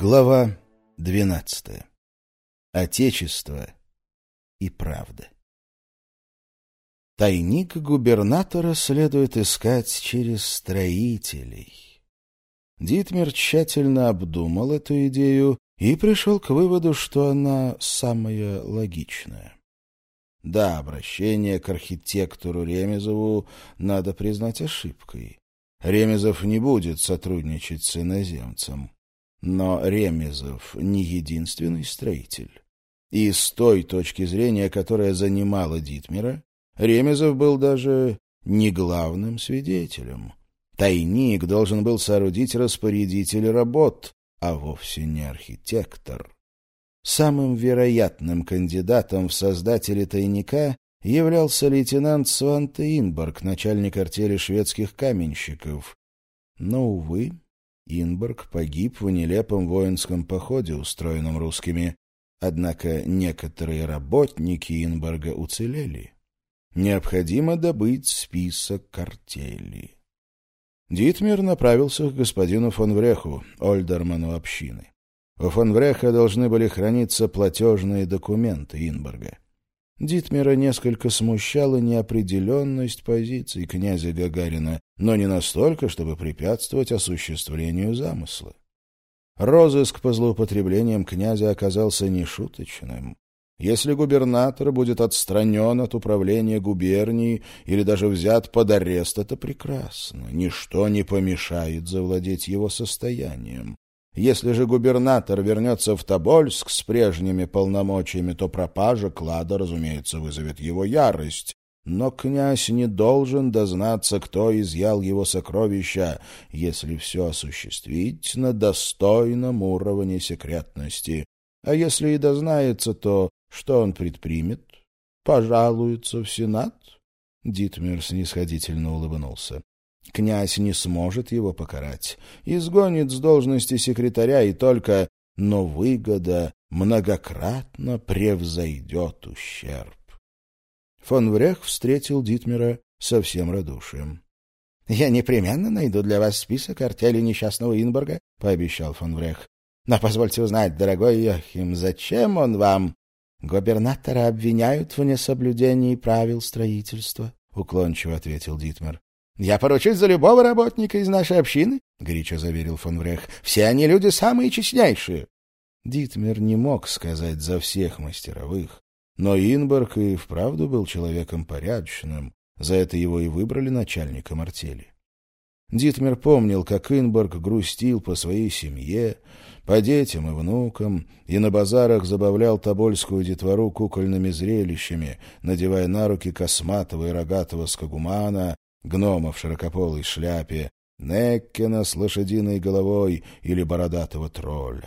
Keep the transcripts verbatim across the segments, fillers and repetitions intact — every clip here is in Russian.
Глава двенадцатая. Отечество и правда. Тайник губернатора следует искать через строителей. Дитмер тщательно обдумал эту идею и пришел к выводу, что она самая логичная. Да, обращение к архитектору Ремезову надо признать ошибкой. Ремезов не будет сотрудничать с иноземцем. Но Ремезов не единственный строитель. И с той точки зрения, которая занимала Дитмера, Ремезов был даже не главным свидетелем. Тайник должен был соорудить распорядитель работ, а вовсе не архитектор. Самым вероятным кандидатом в создатели тайника являлся лейтенант Сванте Инборг, начальник артели шведских каменщиков. Но, увы, Инборг погиб в нелепом воинском походе, устроенном русскими. Однако некоторые работники Инборга уцелели. Необходимо добыть список артели. Дитмер направился к господину фон Вреху, ольдерману общины. У фон Вреха должны были храниться платежные документы Инборга. Дитмера несколько смущала неопределенность позиций князя Гагарина, но не настолько, чтобы препятствовать осуществлению замысла. Розыск по злоупотреблениям князя оказался нешуточным. Если губернатор будет отстранен от управления губернией или даже взят под арест, это прекрасно. Ничто не помешает завладеть его состоянием. Если же губернатор вернется в Тобольск с прежними полномочиями, то пропажа клада, разумеется, вызовет его ярость. Но князь не должен дознаться, кто изъял его сокровища, если все осуществить на достойном уровне секретности. А если и дознается, то что он предпримет? Пожалуется в Сенат? Дитмер снисходительно улыбнулся. Князь не сможет его покарать, изгонит с должности секретаря и только, но выгода многократно превзойдет ущерб. Фон Врех встретил Дитмера со всем радушием. — Я непременно найду для вас список артели несчастного Инборга, — пообещал фон Врех. — Но позвольте узнать, дорогой Йохим, зачем он вам? — Губернатора обвиняют в несоблюдении правил строительства, — уклончиво ответил Дитмер. — Я поручусь за любого работника из нашей общины, — горячо заверил фон Врех. — Все они люди самые честнейшие. Дитмер не мог сказать за всех мастеровых, но Инборг и вправду был человеком порядочным, за это его и выбрали начальником артели. Дитмер помнил, как Инборг грустил по своей семье, по детям и внукам, и на базарах забавлял тобольскую детвору кукольными зрелищами, надевая на руки косматого и рогатого скагумана, гнома в широкополой шляпе, Неккена с лошадиной головой или бородатого тролля.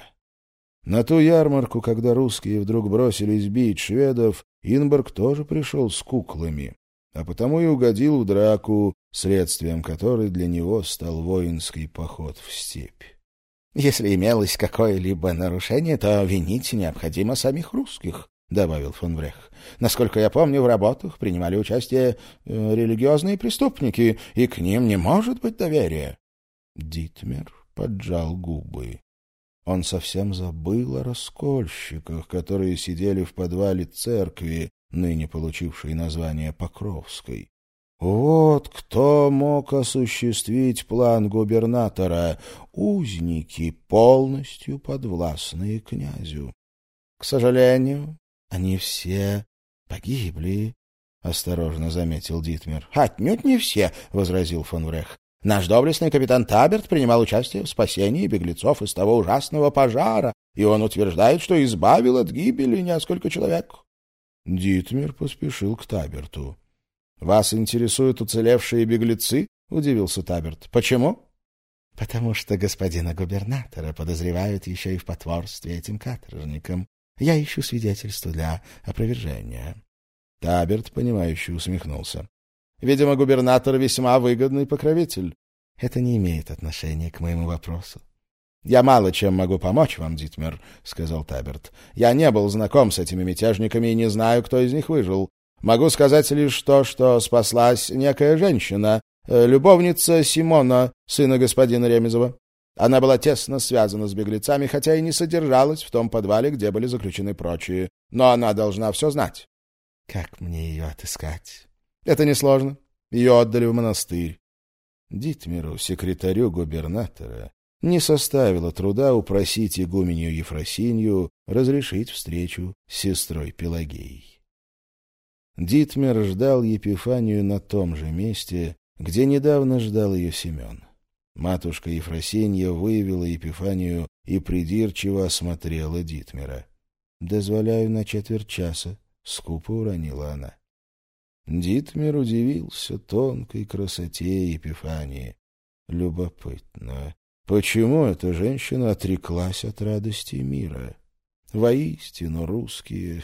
На ту ярмарку, когда русские вдруг бросились бить шведов, Инборг тоже пришел с куклами, а потому и угодил в драку, следствием которой для него стал воинский поход в степь. «Если имелось какое-либо нарушение, то винить необходимо самих русских», — добавил фон Врех. «Насколько я помню, в работах принимали участие э, религиозные преступники, и к ним не может быть доверия». Дитмер поджал губы. Он совсем забыл о раскольщиках, которые сидели в подвале церкви, ныне получившей название Покровской. Вот кто мог осуществить план губернатора — узники, полностью подвластные князю. — К сожалению, они все погибли, — осторожно заметил Дитмер. — Отнюдь не все, — возразил фон Врех. — Наш доблестный капитан Таберт принимал участие в спасении беглецов из того ужасного пожара, и он утверждает, что избавил от гибели несколько человек. Дитмер поспешил к Таберту. — Вас интересуют уцелевшие беглецы? — удивился Таберт. — Почему? — Потому что господина губернатора подозревают еще и в потворстве этим каторжникам. Я ищу свидетельства для опровержения. Таберт, понимающе усмехнулся. — Видимо, губернатор весьма выгодный покровитель. — Это не имеет отношения к моему вопросу. — Я мало чем могу помочь вам, Дитмер, — сказал Таберт. — Я не был знаком с этими мятежниками и не знаю, кто из них выжил. Могу сказать лишь то, что спаслась некая женщина, любовница Симона, сына господина Ремезова. Она была тесно связана с беглецами, хотя и не содержалась в том подвале, где были заключены прочие. Но она должна все знать. Как мне ее отыскать? Это несложно. Ее отдали в монастырь. Дитмеру, секретарю губернатора, не составило труда упросить игуменью Ефросинью разрешить встречу с сестрой Пелагеей. Дитмер ждал Епифанию на том же месте, где недавно ждал ее Семен. Матушка Ефросинья вывела Епифанию и придирчиво осмотрела Дитмера. «Дозволяю на четверть часа», — скупо уронила она. Дитмер удивился тонкой красоте Епифании. Любопытно, почему эта женщина отреклась от радости мира? Воистину русские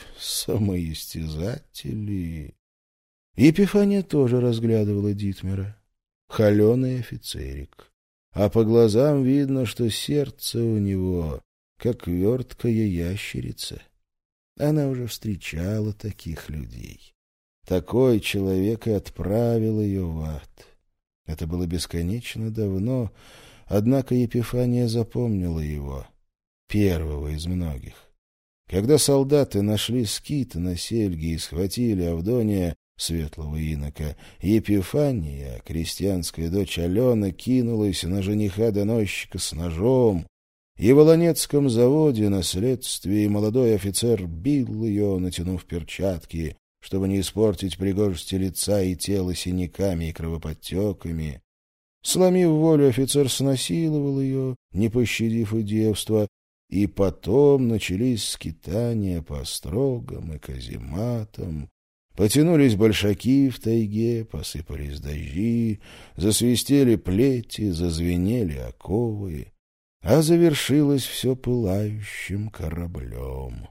самоистязатели. Епифания тоже разглядывала Дитмера. Холеный офицерик. А по глазам видно, что сердце у него, как верткая ящерица. Она уже встречала таких людей. Такой человек и отправил ее в ад. Это было бесконечно давно, однако Епифания запомнила его, первого из многих. Когда солдаты нашли скит на сельге и схватили Авдония, светлого инока, Епифания, крестьянская дочь Алена, кинулась на жениха-доносчика с ножом, и в Волонецком заводе на следствии молодой офицер бил ее, натянув перчатки, чтобы не испортить пригожести лица и тела синяками и кровоподтеками. Сломив волю, офицер снасиловал ее, не пощадив и девства, и потом начались скитания по острогам и казематам. Потянулись большаки в тайге, посыпались дожди, засвистели плети, зазвенели оковы, а завершилось все пылающим кораблем.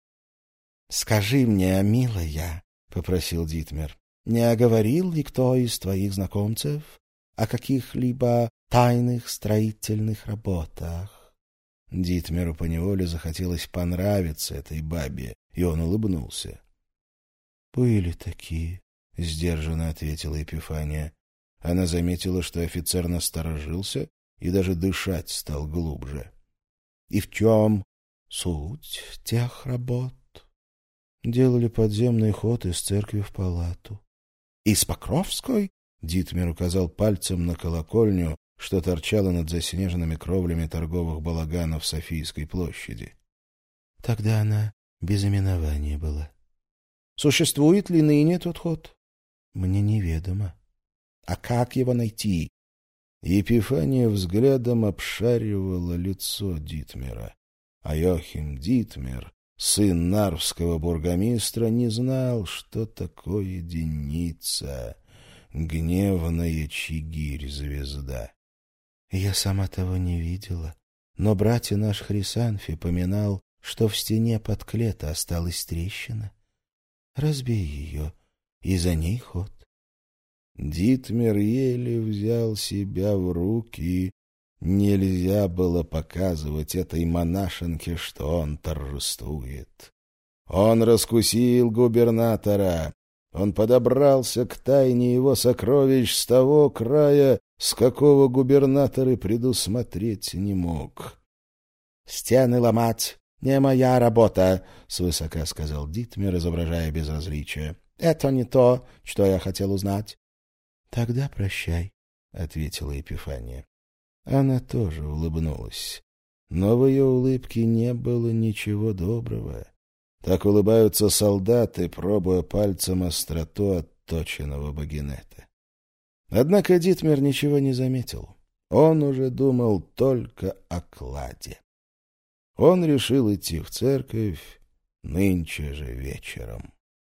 — Скажи мне, милая, — попросил Дитмер, — не оговорил ли кто из твоих знакомцев о каких-либо тайных строительных работах? Дитмеру поневоле захотелось понравиться этой бабе, и он улыбнулся. — Были такие, — сдержанно ответила Епифания. Она заметила, что офицер насторожился и даже дышать стал глубже. — И в чем суть тех работ? Делали подземный ход из церкви в палату. — Из Покровской? — Дитмер указал пальцем на колокольню, что торчало над заснеженными кровлями торговых балаганов Софийской площади. Тогда она без именования была. Существует ли ныне тот ход? Мне неведомо. А как его найти? Епифания взглядом обшаривала лицо Дитмера. А Йохим Дитмер, сын нарвского бургомистра, не знал, что такое деница, гневная чигирь-звезда. Я сама того не видела, но братья наш Хрисанфи поминал, что в стене под клета осталась трещина. Разбей ее, и за ней ход. Дитмер еле взял себя в руки. Нельзя было показывать этой монашенке, что он торжествует. Он раскусил губернатора. Он подобрался к тайне его сокровищ с того края, с какого губернатор и предусмотреть не мог. — Стены ломать — не моя работа, — свысока сказал Дитмер, изображая безразличие. — Это не то, что я хотел узнать. — Тогда прощай, — ответила Епифания. Она тоже улыбнулась. Но в ее улыбке не было ничего доброго. Так улыбаются солдаты, пробуя пальцем остроту отточенного багинета. Однако Дитмер ничего не заметил. Он уже думал только о кладе. Он решил идти в церковь нынче же вечером.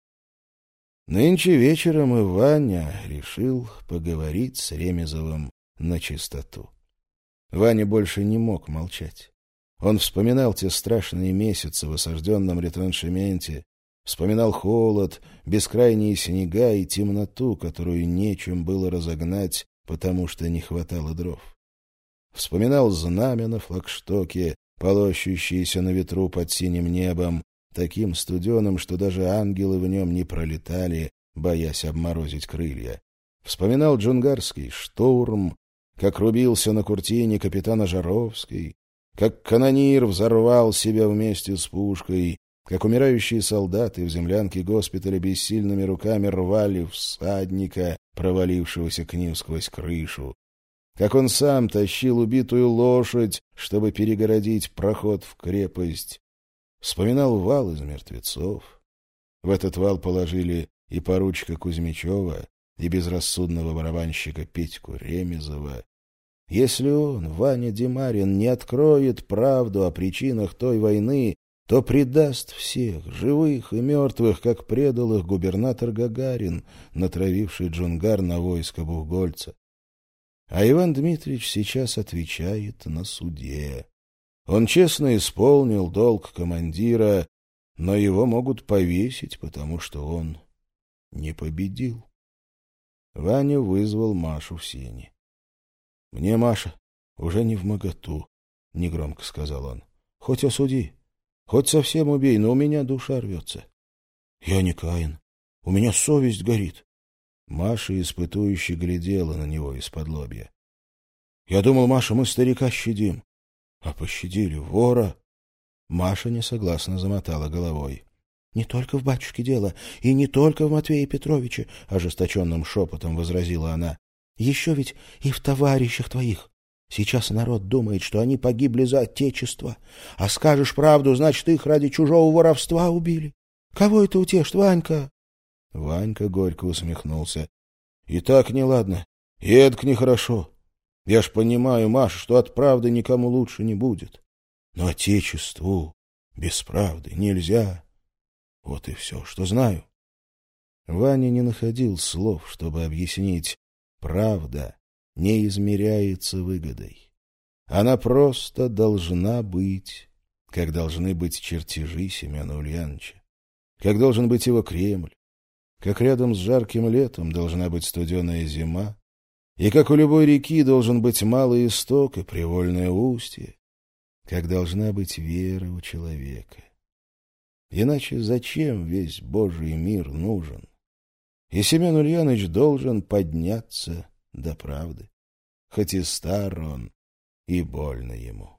Нынче вечером и Ваня решил поговорить с Ремезовым начистоту. Ваня больше не мог молчать. Он вспоминал те страшные месяцы в осажденном ретраншементе, вспоминал холод, бескрайние снега и темноту, которую нечем было разогнать, потому что не хватало дров. Вспоминал знамя на флагштоке, полощущиеся на ветру под синим небом, таким студеным, что даже ангелы в нем не пролетали, боясь обморозить крылья. Вспоминал джунгарский штурм, как рубился на куртине капитана Жаровской, как канонир взорвал себя вместе с пушкой, как умирающие солдаты в землянке госпиталя бессильными руками рвали всадника, провалившегося к ним сквозь крышу, как он сам тащил убитую лошадь, чтобы перегородить проход в крепость. Вспоминал вал из мертвецов. В этот вал положили и поручика Кузьмичева, и безрассудного барабанщика Петьку Ремезова. Если он, Ваня Демарин, не откроет правду о причинах той войны, то предаст всех, живых и мертвых, как предал их губернатор Гагарин, натравивший Джунгар на войско Бухгольца. А Иван Дмитриевич сейчас отвечает на суде. Он честно исполнил долг командира, но его могут повесить, потому что он не победил. Ваня вызвал Машу в сени. — Мне, Маша, уже не вмоготу, — негромко сказал он. — Хоть осуди, хоть совсем убей, но у меня душа рвется. — Я не Каин, у меня совесть горит. Маша испытующе глядела на него из-под лобья. — Я думал, Маша, мы старика щадим. А пощадили вора. Маша несогласно замотала головой. — Не только в батюшке дело, и не только в Матвее Петровиче, — ожесточенным шепотом возразила она. — Еще ведь и в товарищах твоих. Сейчас народ думает, что они погибли за отечество. А скажешь правду, значит, их ради чужого воровства убили. Кого это утешит, Ванька? Ванька горько усмехнулся. — И так неладно, и эдак нехорошо. Я ж понимаю, Маша, что от правды никому лучше не будет. Но отечеству без правды нельзя. Вот и все, что знаю. Ваня не находил слов, чтобы объяснить. Правда не измеряется выгодой. Она просто должна быть, как должны быть чертежи Семена Ульяновича, как должен быть его Кремль, как рядом с жарким летом должна быть студеная зима, и как у любой реки должен быть малый исток и привольное устье, как должна быть вера у человека. Иначе зачем весь Божий мир нужен? И Семен Ульянович должен подняться до правды, хоть и стар он, и больно ему.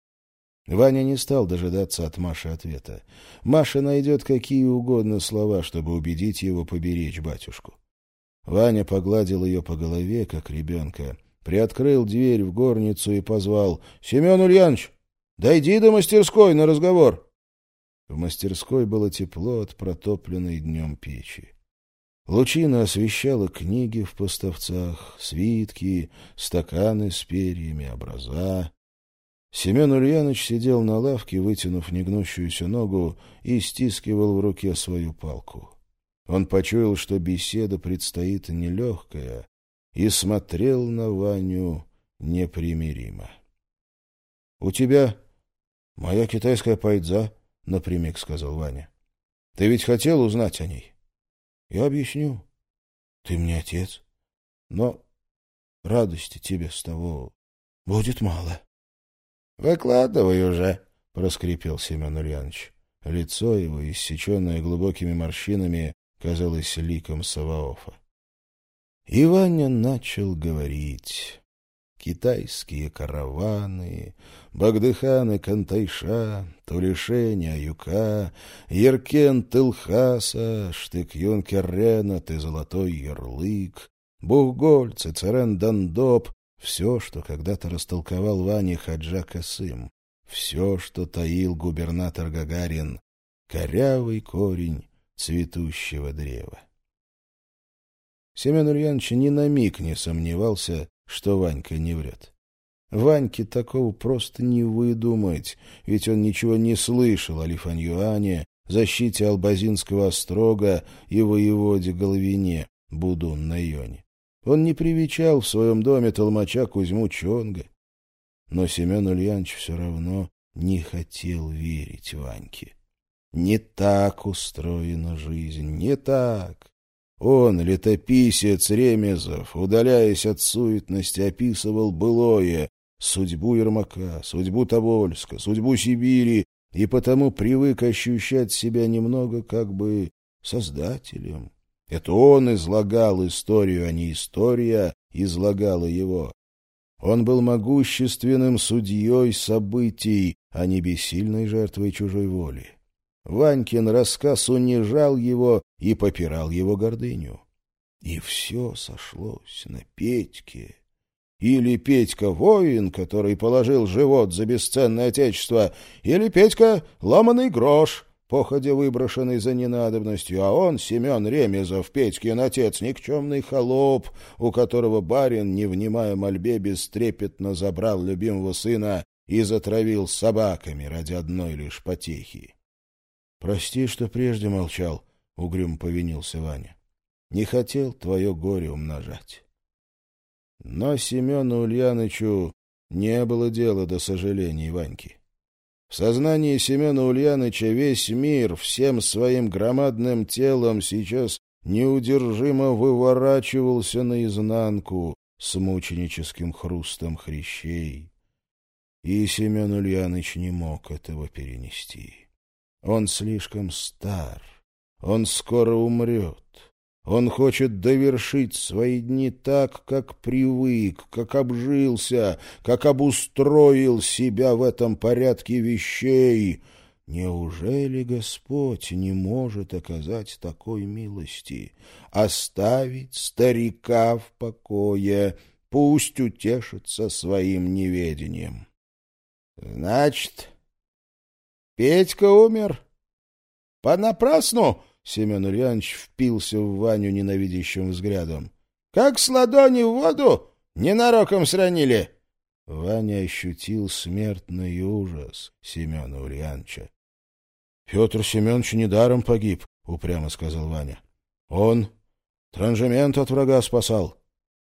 Ваня не стал дожидаться от Маши ответа. Маша найдет какие угодно слова, чтобы убедить его поберечь батюшку. Ваня погладил ее по голове, как ребенка, приоткрыл дверь в горницу и позвал: — Семен Ульянович, дойди до мастерской на разговор. В мастерской было тепло от протопленной днем печи. Лучина освещала книги в поставцах, свитки, стаканы с перьями, образа. Семен Ульянович сидел на лавке, вытянув негнущуюся ногу, и стискивал в руке свою палку. Он почуял, что беседа предстоит нелегкая, и смотрел на Ваню непримиримо. — У тебя моя китайская пайдза, — напрямик сказал Ваня. — Ты ведь хотел узнать о ней? — Я объясню. Ты мне отец, но радости тебе с того будет мало. — Выкладывай уже, — проскрипел Семен Ульянович. Лицо его, иссеченное глубокими морщинами, казалось ликом Саваофа. И Ваня начал говорить. Китайские караваны, Багдыханы Кантайша, Тулишень Аюка, Еркент Илхаса, Штык-Юнкер Ренат и Золотой Ярлык, Бухгольц и Царен Дандоп — все, что когда-то растолковал Ване Хаджа Касым, все, что таил губернатор Гагарин, корявый корень цветущего древа. Семен Ульянович ни на миг не сомневался, что Ванька не врет. Ваньке такого просто не выдумать, ведь он ничего не слышал о Лифаньюане, защите Албазинского острога и воеводе Головине, Будун-Найоне. Он не привечал в своем доме толмача Кузьму Чонга. Но Семен Ульянович все равно не хотел верить Ваньке. Не так устроена жизнь, не так. Он, летописец Ремезов, удаляясь от суетности, описывал былое, судьбу Ермака, судьбу Тобольска, судьбу Сибири, и потому привык ощущать себя немного как бы создателем. Это он излагал историю, а не история излагала его. Он был могущественным судьей событий, а не бессильной жертвой чужой воли. Ванькин рассказ унижал его и попирал его гордыню. И все сошлось на Петьке. Или Петька — воин, который положил живот за бесценное отечество, или Петька — ломаный грош, походя выброшенный за ненадобностью, а он, Семен Ремезов, Петькин отец, никчемный холоп, у которого барин, не внимая мольбе, бестрепетно забрал любимого сына и затравил собаками ради одной лишь потехи. — Прости, что прежде молчал, — угрюмо повинился Ваня. — Не хотел твое горе умножать. Но Семену Ульянычу не было дела до сожалений Ваньки. В сознании Семена Ульяныча весь мир всем своим громадным телом сейчас неудержимо выворачивался наизнанку с мученическим хрустом хрящей. И Семен Ульяныч не мог этого перенести. Он слишком стар, он скоро умрет. Он хочет довершить свои дни так, как привык, как обжился, как обустроил себя в этом порядке вещей. Неужели Господь не может оказать такой милости, оставить старика в покое, пусть утешится своим неведением? Значит, Петька умер понапрасну? Семен Ульянович впился в Ваню ненавидящим взглядом. — Как с ладони в воду? Ненароком сранили. Ваня ощутил смертный ужас Семена Ульяновича. — Петр Семенович недаром погиб, — упрямо сказал Ваня. — Он транжемент от врага спасал.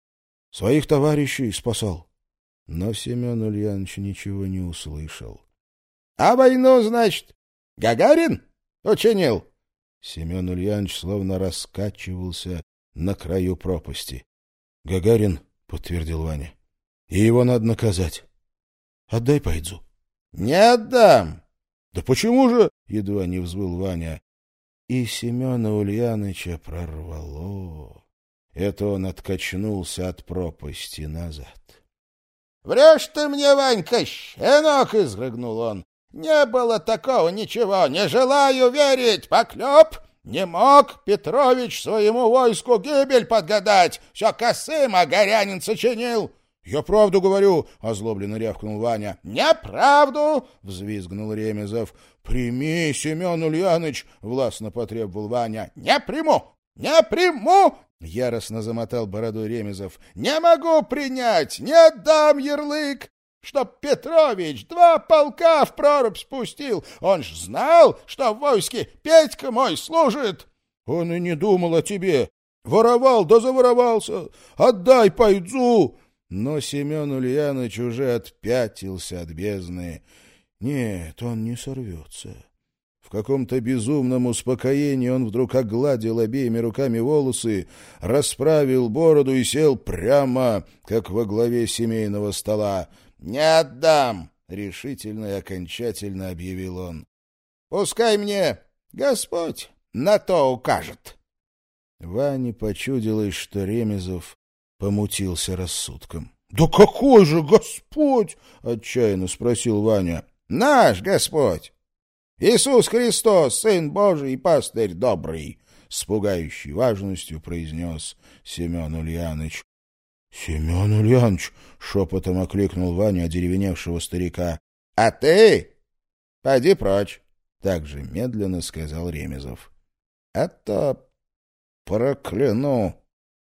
Своих товарищей спасал. Но Семен Ульянович ничего не услышал. — А войну, значит, Гагарин учинил? Семен Ульянович словно раскачивался на краю пропасти. — Гагарин, — подтвердил Ваня, — и его надо наказать. Отдай Пайдзу. — Не отдам. — Да почему же? — едва не взвыл Ваня. И Семена Ульяныча прорвало. Это он откачнулся от пропасти назад. — Врешь ты мне, Ванька, щенок! — изрыгнул он. Не было такого ничего, не желаю верить, поклеп! Не мог Петрович своему войску гибель подгадать, все косым Огарянин сочинил. — Я правду говорю, — озлобленно рявкнул Ваня. — Неправду! — взвизгнул Ремезов. — Прими, Семен Ульяныч! — властно потребовал Ваня. — Не приму! Не приму! — яростно замотал бородой Ремезов. — Не могу принять! Не отдам ярлык! Чтоб Петрович два полка в прорубь спустил. Он ж знал, что в войске Петька мой служит. Он и не думал о тебе. Воровал, да заворовался. Отдай Пайдзу. Но Семен Ульяныч уже отпятился от бездны. Нет, он не сорвется. В каком-то безумном успокоении он вдруг огладил обеими руками волосы, расправил бороду и сел прямо, как во главе семейного стола. «Не отдам!» — решительно и окончательно объявил он. «Пускай мне Господь на то укажет!» Ване почудилось, что Ремезов помутился рассудком. «Да какой же Господь?» — отчаянно спросил Ваня. «Наш Господь! Иисус Христос, Сын Божий и пастырь добрый!» С пугающей важностью произнес Семен Ульяныч. — Семен Ульяныч! — шепотом окликнул Ваня одеревеневшего старика. — А ты пойди прочь! — так же медленно сказал Ремезов. — Это прокляну!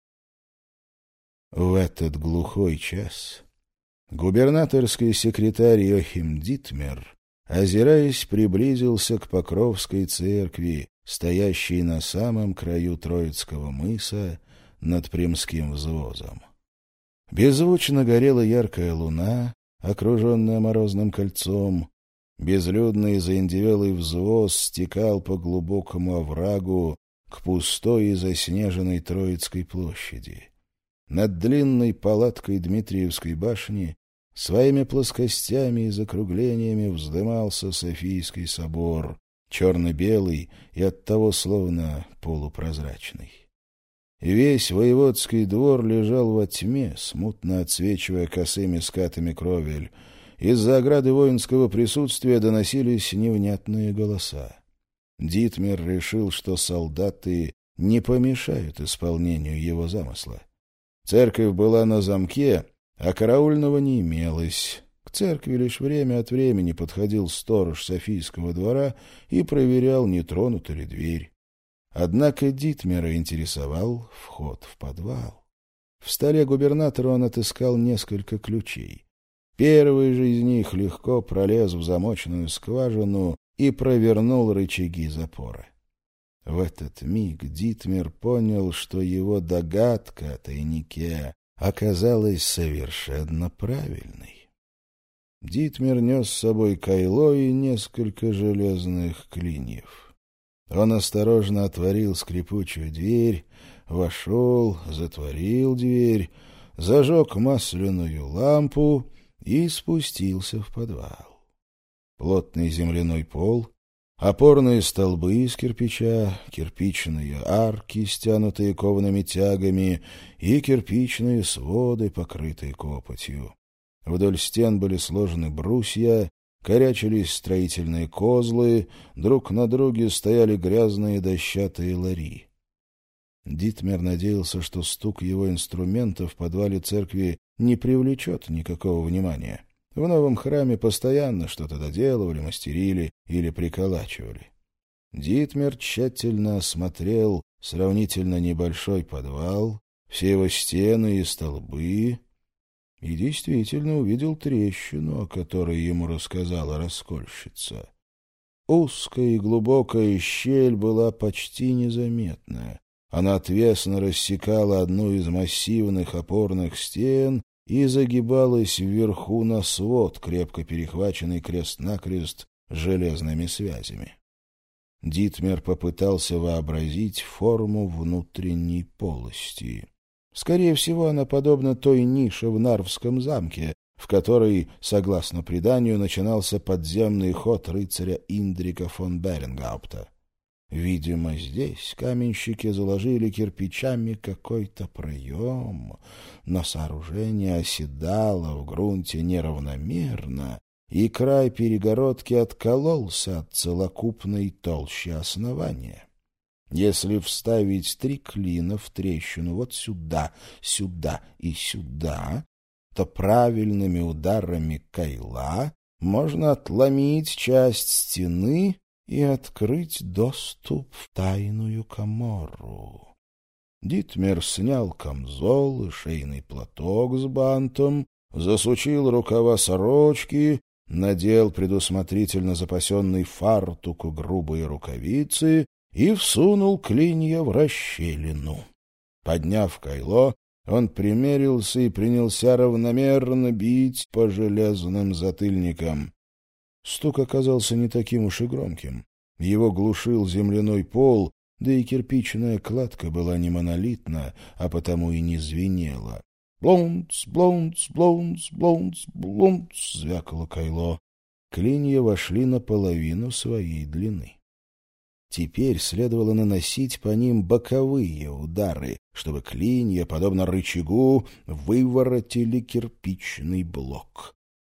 В этот глухой час губернаторский секретарь Йохим Дитмер, озираясь, приблизился к Покровской церкви, стоящей на самом краю Троицкого мыса над Примским взвозом. Беззвучно горела яркая луна, окруженная морозным кольцом. Безлюдный заиндевелый взвоз стекал по глубокому оврагу к пустой и заснеженной Троицкой площади. Над длинной палаткой Дмитриевской башни своими плоскостями и закруглениями вздымался Софийский собор, черно-белый и оттого словно полупрозрачный. Весь воеводский двор лежал во тьме, смутно отсвечивая косыми скатами кровель. Из-за ограды воинского присутствия доносились невнятные голоса. Дитмер решил, что солдаты не помешают исполнению его замысла. Церковь была на замке, а караульного не имелось. К церкви лишь время от времени подходил сторож Софийского двора и проверял, не тронута ли дверь. Однако Дитмера интересовал вход в подвал. В столе губернатора он отыскал несколько ключей. Первый же из них легко пролез в замочную скважину и провернул рычаги запора. В этот миг Дитмер понял, что его догадка о тайнике оказалась совершенно правильной. Дитмер нес с собой кайло и несколько железных клиньев. Он осторожно отворил скрипучую дверь, вошел, затворил дверь, зажег масляную лампу и спустился в подвал. Плотный земляной пол, опорные столбы из кирпича, кирпичные арки, стянутые коваными тягами, и кирпичные своды, покрытые копотью. Вдоль стен были сложены брусья, корячились строительные козлы, друг на друге стояли грязные дощатые лари. Дитмер надеялся, что стук его инструментов в подвале церкви не привлечет никакого внимания. В новом храме постоянно что-то доделывали, мастерили или приколачивали. Дитмер тщательно осмотрел сравнительно небольшой подвал, все его стены и столбы, и действительно увидел трещину, о которой ему рассказала раскольщица. Узкая и глубокая щель была почти незаметная. Она отвесно рассекала одну из массивных опорных стен и загибалась вверху на свод, крепко перехваченный крест-накрест железными связями. Дитмер попытался вообразить форму внутренней полости. Скорее всего, она подобна той нише в Нарвском замке, в которой, согласно преданию, начинался подземный ход рыцаря Индрика фон Беренгаупта. Видимо, здесь каменщики заложили кирпичами какой-то проем, но сооружение оседало в грунте неравномерно, и край перегородки откололся от целокупной толщи основания. Если вставить три клина в трещину вот сюда, сюда и сюда, то правильными ударами кайла можно отломить часть стены и открыть доступ в тайную каморру. Дитмер снял камзол и шейный платок с бантом, засучил рукава сорочки, надел предусмотрительно запасенный фартук и грубые рукавицы и всунул клинья в расщелину. Подняв кайло, он примерился и принялся равномерно бить по железным затыльникам. Стук оказался не таким уж и громким. Его глушил земляной пол, да и кирпичная кладка была не монолитна, а потому и не звенела. «Блонц, блонц, блонц, блонц, блонц!» — звякало кайло. Клинья вошли наполовину своей длины. Теперь следовало наносить по ним боковые удары, чтобы клинья, подобно рычагу, выворотили кирпичный блок.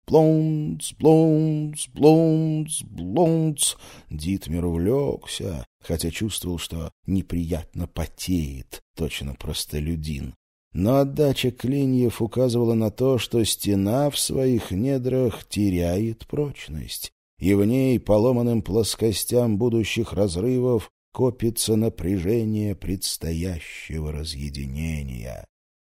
Блонц, блонц, блонц, блонц. Дитмер увлекся, хотя чувствовал, что неприятно потеет, точно простолюдин. Но отдача клиньев указывала на то, что стена в своих недрах теряет прочность, и в ней по ломаным плоскостям будущих разрывов копится напряжение предстоящего разъединения.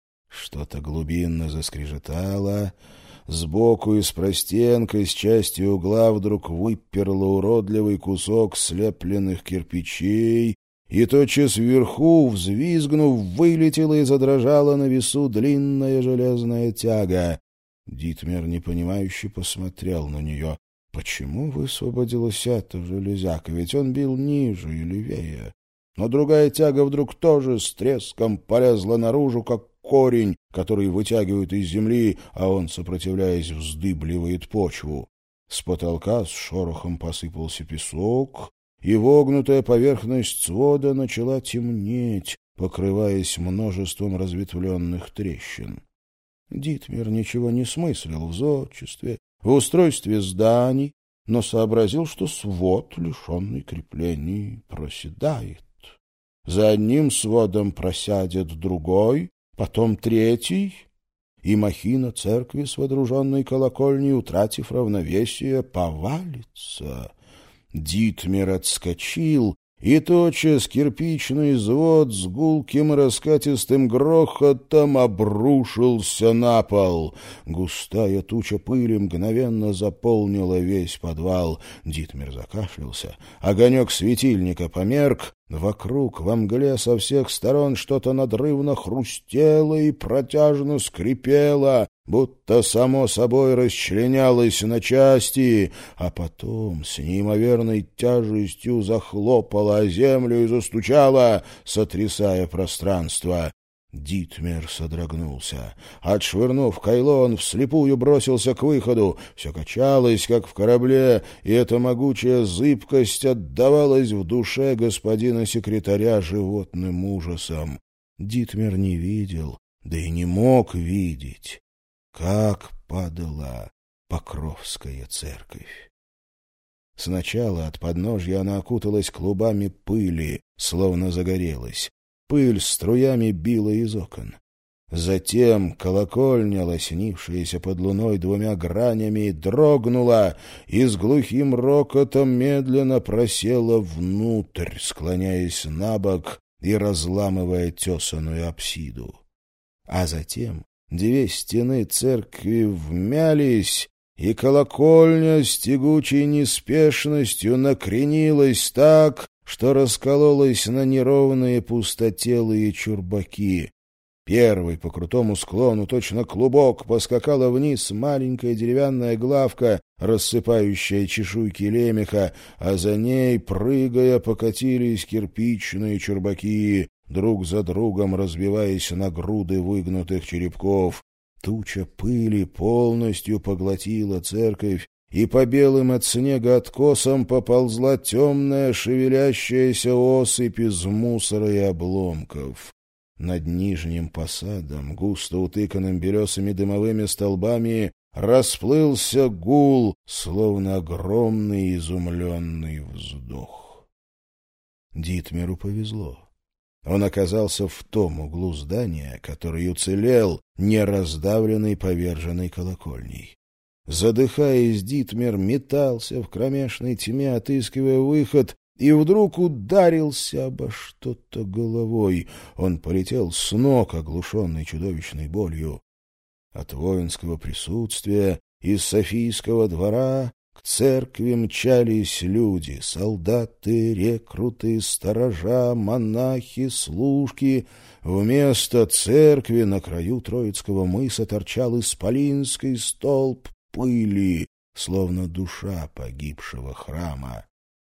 Что-то глубинно заскрежетало. Сбоку из простенка, с части угла вдруг выперло уродливый кусок слепленных кирпичей, и тотчас вверху, взвизгнув, вылетела и задрожала на весу длинная железная тяга. Дитмер непонимающе посмотрел на нее. Почему высвободилась эта железяка? Ведь он бил ниже и левее. Но другая тяга вдруг тоже с треском полезла наружу, как корень, который вытягивают из земли, а он, сопротивляясь, вздыбливает почву. С потолка с шорохом посыпался песок, и вогнутая поверхность свода начала темнеть, покрываясь множеством разветвленных трещин. Дитмер ничего не смыслил в зодчестве, в устройстве зданий, но сообразил, что свод, лишенный креплений, проседает. За одним сводом просядет другой, потом третий, и махина церкви с водруженной колокольней, утратив равновесие, повалится. Дитмер отскочил, и тотчас кирпичный свод с гулким и раскатистым грохотом обрушился на пол. Густая туча пыли мгновенно заполнила весь подвал. Дитмер закашлялся. Огонек светильника померк. Вокруг во мгле со всех сторон что-то надрывно хрустело и протяжно скрипело, будто само собой расчленялось на части, а потом с неимоверной тяжестью захлопало о землю и застучало, сотрясая пространство. Дитмер содрогнулся. Отшвырнув кайло, он вслепую бросился к выходу. Все качалось, как в корабле, и эта могучая зыбкость отдавалась в душе господина секретаря животным ужасом. Дитмер не видел, да и не мог видеть, как падала Покровская церковь. Сначала от подножья она окуталась клубами пыли, словно загорелась. Пыль струями била из окон. Затем колокольня, лоснившаяся под луной двумя гранями, дрогнула и с глухим рокотом медленно просела внутрь, склоняясь на бок и разламывая тесаную апсиду. А затем две стены церкви вмялись, и колокольня с тягучей неспешностью накренилась так, что раскололась на неровные пустотелые чурбаки. Первой по крутому склону, точно клубок, поскакала вниз маленькая деревянная главка, рассыпающая чешуйки лемеха, а за ней, прыгая, покатились кирпичные чурбаки, друг за другом разбиваясь на груды выгнутых черепков. Туча пыли полностью поглотила церковь, и по белым от снега откосам поползла темная шевелящаяся осыпь из мусора и обломков. Над нижним посадом, густо утыканным белесыми дымовыми столбами, расплылся гул, словно огромный изумленный вздох. Дитмеру повезло. Он оказался в том углу здания, который уцелел, не раздавленный поверженной колокольней. Задыхаясь, Дитмер метался в кромешной тьме, отыскивая выход, и вдруг ударился обо что-то головой. Он полетел с ног, оглушенный чудовищной болью. От воинского присутствия из Софийского двора к церкви мчались люди, солдаты, рекруты, сторожа, монахи, служки. Вместо церкви на краю Троицкого мыса торчал исполинский столб пыли, словно душа погибшего храма.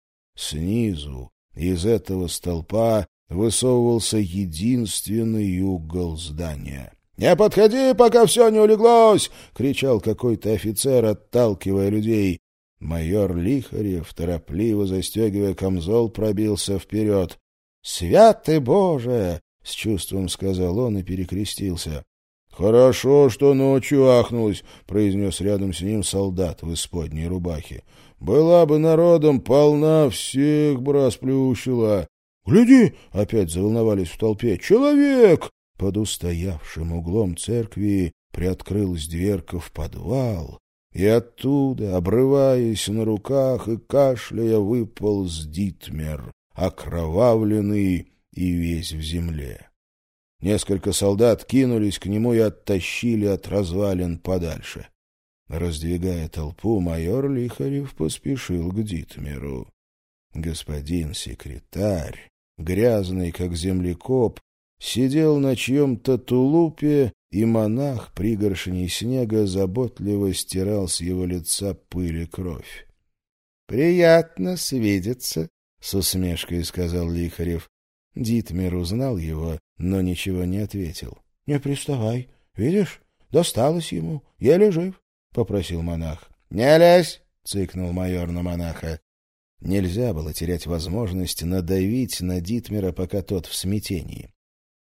Снизу из этого столпа высовывался единственный угол здания. «Не подходи, пока все не улеглось!» — кричал какой-то офицер, отталкивая людей. Майор Лихарев, торопливо застегивая камзол, пробился вперед. «Святый Боже!» — с чувством сказал он и перекрестился. «Хорошо, что ночью ахнулось», — произнес рядом с ним солдат в исподней рубахе. «Была бы народом полна, всех бы расплющила». «Гляди!» — опять заволновались в толпе. «Человек!» Под устоявшим углом церкви приоткрылась дверка в подвал, и оттуда, обрываясь на руках и кашляя, выполз Дитмер, окровавленный и весь в земле. Несколько солдат кинулись к нему и оттащили от развалин подальше. Раздвигая толпу, майор Лихарев поспешил к Дитмеру. Господин секретарь, грязный как землекоп, сидел на чьем-то тулупе, и монах пригоршней снега заботливо стирал с его лица пыль и кровь. — Приятно свидеться, — с усмешкой сказал Лихарев. Дитмер узнал его, но ничего не ответил. — Не приставай. Видишь, досталось ему. Еле жив, — попросил монах. — Не лезь, — цыкнул майор на монаха. Нельзя было терять возможность надавить на Дитмера, пока тот в смятении.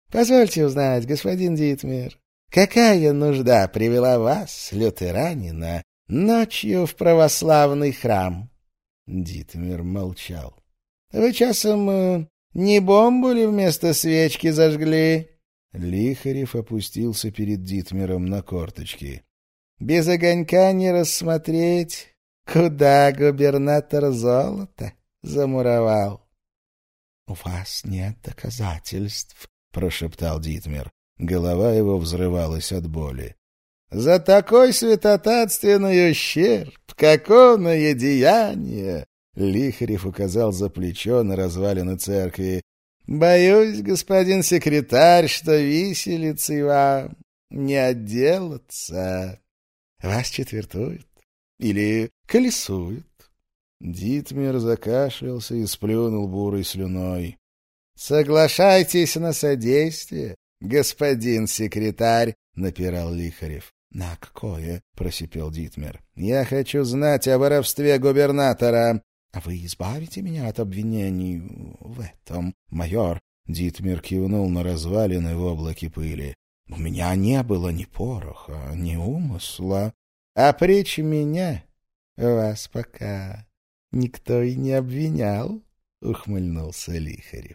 — Позвольте узнать, господин Дитмер, какая нужда привела вас, лютеранина, ночью в православный храм? Дитмер молчал. — Вы часом э, не бомбу ли вместо свечки зажгли? Лихарев опустился перед Дитмером на корточки. — Без огонька не рассмотреть, куда губернатор золото замуровал. — У вас нет доказательств, — прошептал Дитмер. Голова его взрывалась от боли. — За такой святотатственный ущерб, какое деяние! Лихарев указал за плечо на развалины церкви. — Боюсь, господин секретарь, что виселицей вам не отделаться. Вас четвертуют или колесуют. Дитмер закашлялся и сплюнул бурой слюной. — Соглашайтесь на содействие, господин секретарь, — напирал Лихарев. — На какое? — просипел Дитмер. — Я хочу знать о воровстве губернатора. — А вы избавите меня от обвинений в этом, майор? Дитмер кивнул на развалины в облаке пыли. — У меня не было ни пороха, ни умысла. — А причь меня вас пока никто и не обвинял, — ухмыльнулся Лихарев.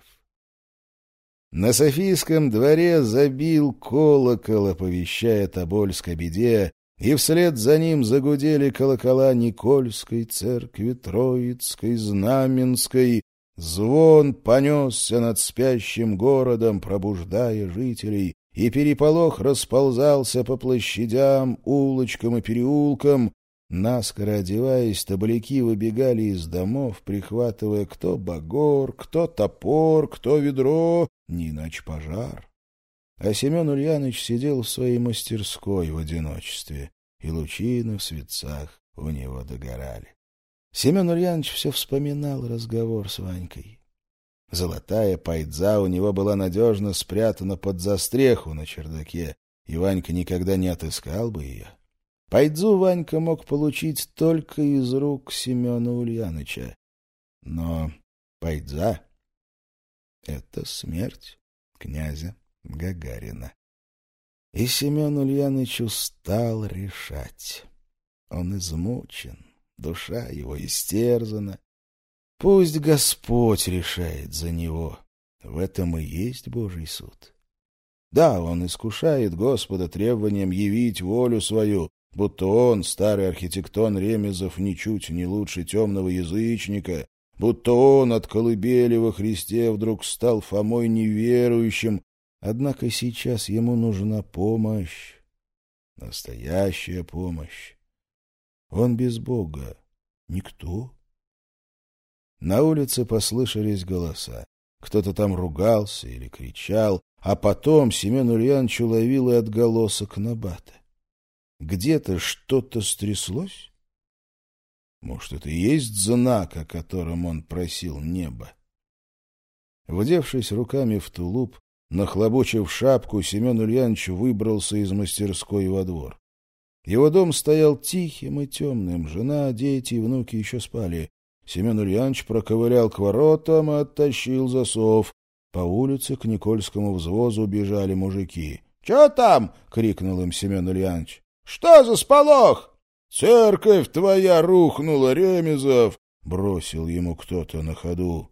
На Софийском дворе забил колокол, оповещая Тобольск о беде, и вслед за ним загудели колокола Никольской церкви, Троицкой, Знаменской. Звон понесся над спящим городом, пробуждая жителей, и переполох расползался по площадям, улочкам и переулкам. Наскоро одеваясь, табаляки выбегали из домов, прихватывая кто багор, кто топор, кто ведро, не иначе пожар. А Семен Ульяныч сидел в своей мастерской в одиночестве, и лучины в светцах у него догорали. Семен Ульяныч все вспоминал разговор с Ванькой. Золотая пайдза у него была надежно спрятана под застреху на чердаке, и Ванька никогда не отыскал бы ее. Пайдзу Ванька мог получить только из рук Семена Ульяныча. Но пайдза — это смерть князя Гагарина. И Семен Ульяныч устал решать. Он измучен, душа его истерзана. Пусть Господь решает за него. В этом и есть Божий суд. Да, он искушает Господа требованием явить волю свою, будто он, старый архитектон Ремезов, ничуть не лучше темного язычника, будто он от колыбели во Христе вдруг стал Фомой неверующим. Однако сейчас ему нужна помощь, настоящая помощь. Он без Бога никто. На улице послышались голоса. Кто-то там ругался или кричал, а потом Семен Ульянович уловил и отголосок набата. Где-то что-то стряслось? Может, это и есть знак, о котором он просил небо? Вдевшись руками в тулуп, нахлобучив шапку, Семен Ульянович выбрался из мастерской во двор. Его дом стоял тихим и темным, жена, дети и внуки еще спали. Семен Ульянович проковылял к воротам и оттащил засов. По улице к Никольскому взвозу бежали мужики. — Че там? — крикнул им Семен Ульянович. — Что за сполох? — Церковь твоя рухнула, Ремезов! — бросил ему кто-то на ходу.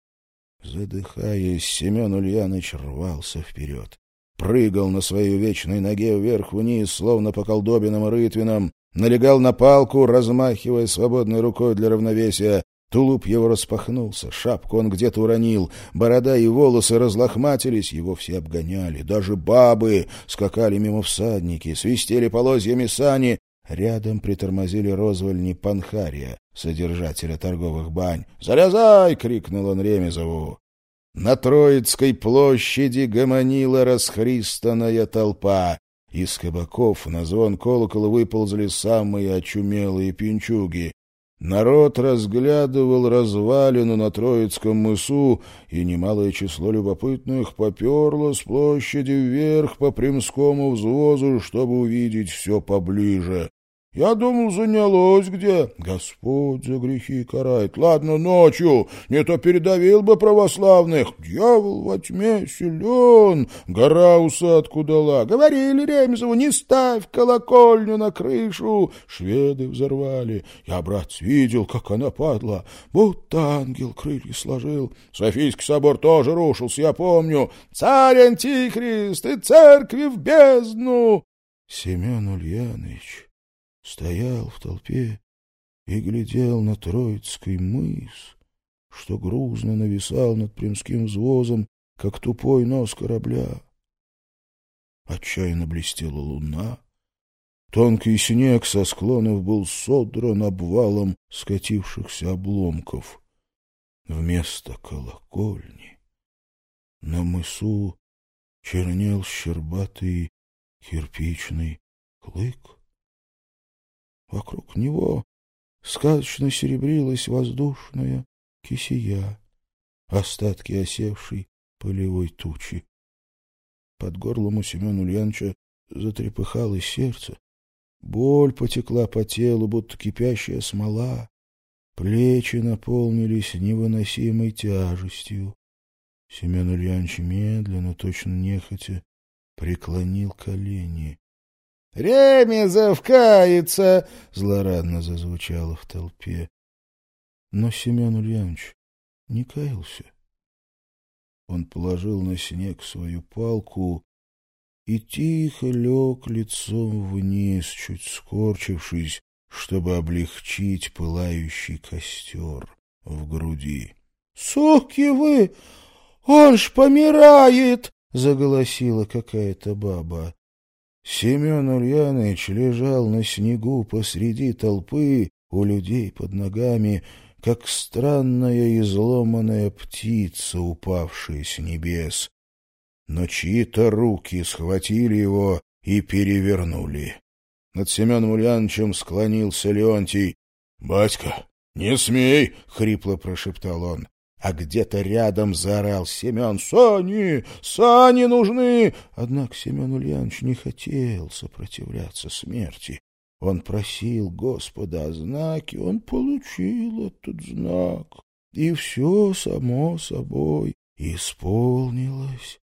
Задыхаясь, Семен Ульяныч рвался вперед. Прыгал на своей вечной ноге вверх-вниз, словно по колдобинам и рытвинам, налегал на палку, размахивая свободной рукой для равновесия. Тулуп его распахнулся, шапку он где-то уронил, борода и волосы разлохматились, его все обгоняли, даже бабы, скакали мимо всадники, свистели полозьями сани. Рядом притормозили розвольни Панхария, содержателя торговых бань. «Залезай!» — крикнул он Ремезову. На Троицкой площади гомонила расхристанная толпа. Из кабаков на звон колокола выползли самые очумелые пьянчуги. Народ разглядывал развалину на Троицком мысу, и немалое число любопытных поперло с площади вверх по Примскому взвозу, чтобы увидеть все поближе. Я думал, занялось где. Господь за грехи карает. Ладно, ночью, не то передавил бы православных. Дьявол во тьме силен. Гора усадку дала. Говорили Ремезову, не ставь колокольню на крышу. Шведы взорвали. Я, брат, видел, как она падла. Будто ангел крылья сложил. Софийский собор тоже рушился, я помню. Царь Антихрист и церкви в бездну. Семен Ульянович стоял в толпе и глядел на Троицкий мыс, что грузно нависал над Премским взвозом, как тупой нос корабля. Отчаянно блестела луна. Тонкий снег со склонов был содран обвалом скатившихся обломков. Вместо колокольни на мысу чернел щербатый кирпичный клык. Вокруг него сказочно серебрилась воздушная кисия, остатки осевшей полевой тучи. Под горлом у Семена Ульяновича затрепыхалось сердце, боль потекла по телу, будто кипящая смола, плечи наполнились невыносимой тяжестью. Семен Ульянович медленно, точно нехотя, преклонил колени. — Ремезов кается! — злорадно зазвучало в толпе. Но Семен Ульянович не каялся. Он положил на снег свою палку и тихо лег лицом вниз, чуть скорчившись, чтобы облегчить пылающий костер в груди. — Суки вы! Он ж помирает! — заголосила какая-то баба. Семен Ульянович лежал на снегу посреди толпы, у людей под ногами, как странная изломанная птица, упавшая с небес. Но чьи-то руки схватили его и перевернули. Над Семеном Ульяновичем склонился Леонтий. — Батька, не смей! — хрипло прошептал он. А где-то рядом заорал Семен: «Сани! Сани нужны!» Однако Семен Ульянович не хотел сопротивляться смерти. Он просил Господа о знаке, он получил этот знак. И все само собой исполнилось.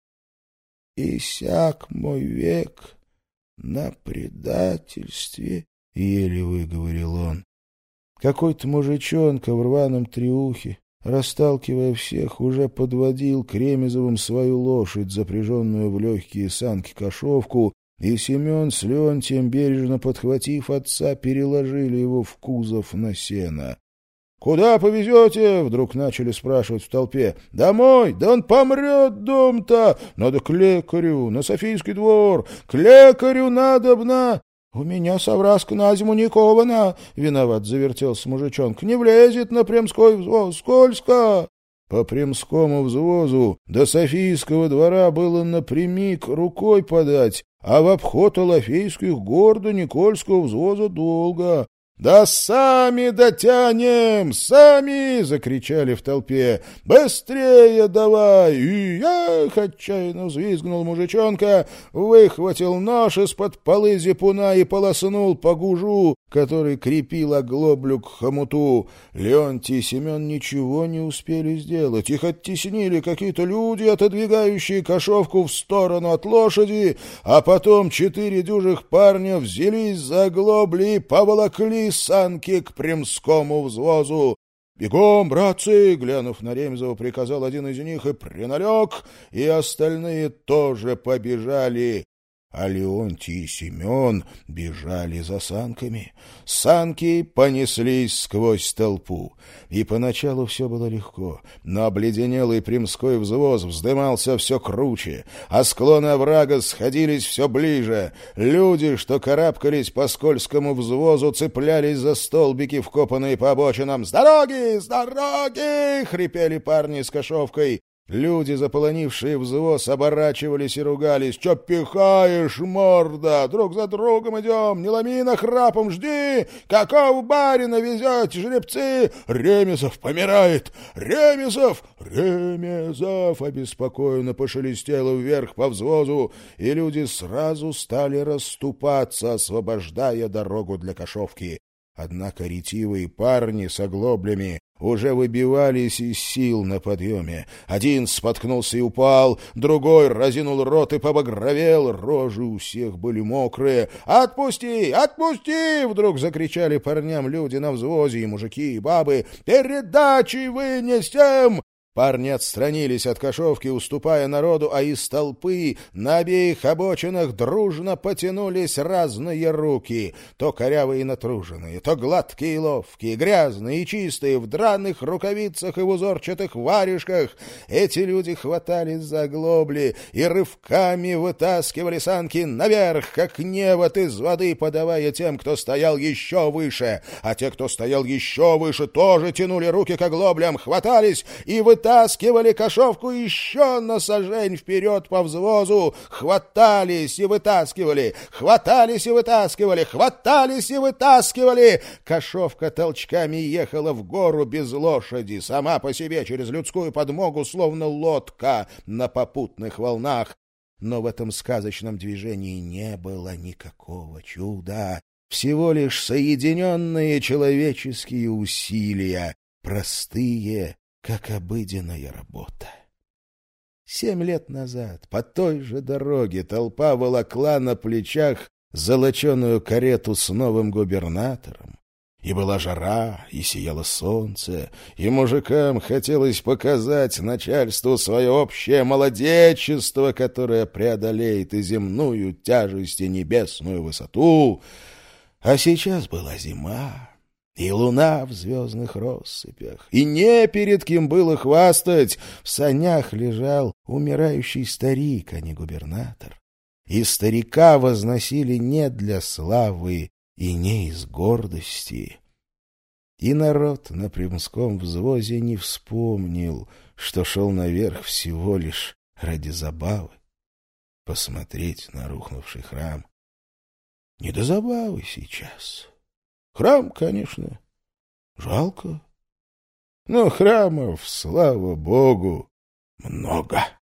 «Иссяк мой век на предательстве», — еле выговорил он. Какой-то мужичонка в рваном триухе, расталкивая всех, уже подводил к Ремезовым свою лошадь, запряженную в легкие санки кошовку, и Семен с Леонтием, бережно подхватив отца, переложили его в кузов на сено. — Куда повезете? — вдруг начали спрашивать в толпе. — Домой! Да он помрет, дом-то! Надо к лекарю, на Софийский двор! К лекарю надобно! — У меня совраска на зиму не кована, — виноват завертелся мужичонка. — Не влезет на Премской взвоз, скользко. По Премскому взвозу до Софийского двора было напрямик рукой подать, а в обход Алафейских гор до Никольского взвоза долго. «Да сами дотянем! Сами!» — закричали в толпе. «Быстрее давай!» И эх, отчаянно взвизгнул мужичонка, выхватил нож из-под полы зипуна и полоснул по гужу, который крепил оглоблю к хомуту. Леонтий и Семен ничего не успели сделать. Их оттеснили какие-то люди, отодвигающие кошовку в сторону от лошади, а потом четыре дюжих парня взялись за оглобли и поволокли санки к Премскому взвозу. «Бегом, братцы!» — глянув на Ремезова, приказал один из них и приналег, и остальные тоже побежали. А Леонтий и Семен бежали за санками. Санки понеслись сквозь толпу. И поначалу все было легко, но обледенелый Премской взвоз вздымался все круче, а склоны оврага сходились все ближе. Люди, что карабкались по скользкому взвозу, цеплялись за столбики, вкопанные по обочинам. «С дороги! С дороги!» — хрипели парни с кошовкой. Люди, заполонившие взвоз, оборачивались и ругались. «Чё пихаешь, морда? Друг за другом идем! Не ломи нахрапом, жди! Какого барина везете, жеребцы? Ремезов помирает! Ремезов! Ремезов!» Обеспокоенно пошелестело вверх по взвозу, и люди сразу стали расступаться, освобождая дорогу для кошовки. Однако ретивые парни с оглоблями уже выбивались из сил на подъеме. Один споткнулся и упал, другой разинул рот и побагровел, рожи у всех были мокрые. «Отпусти! Отпусти!» — вдруг закричали парням люди на взвозе, и мужики, и бабы. «Передачи вынесем!» Парни отстранились от кошовки, уступая народу, а из толпы на обеих обочинах дружно потянулись разные руки, то корявые и натруженные, то гладкие и ловкие, грязные и чистые, в драных рукавицах и в узорчатых варежках. Эти люди хватались за оглобли и рывками вытаскивали санки наверх, как невод из воды, подавая тем, кто стоял еще выше, а те, кто стоял еще выше, тоже тянули руки к оглоблям, хватались и вытаскивали Вытаскивали кошовку еще на сажень вперед по взвозу, хватались и вытаскивали, хватались и вытаскивали, хватались и вытаскивали. Кошовка толчками ехала в гору без лошади, сама по себе через людскую подмогу, словно лодка на попутных волнах. Но в этом сказочном движении не было никакого чуда, всего лишь соединенные человеческие усилия, простые, как обыденная работа. Семь лет назад по той же дороге толпа волокла на плечах золоченую карету с новым губернатором. И была жара, и сияло солнце, и мужикам хотелось показать начальству свое общее молодечество, которое преодолеет и земную тяжесть, и небесную высоту. А сейчас была зима, и луна в звездных россыпях, и не перед кем было хвастать. В санях лежал умирающий старик, а не губернатор. И старика возносили не для славы и не из гордости. И народ на Примском взвозе не вспомнил, что шел наверх всего лишь ради забавы, посмотреть на рухнувший храм. Не до забавы сейчас. Храм, конечно, жалко, но храмов, слава Богу, много.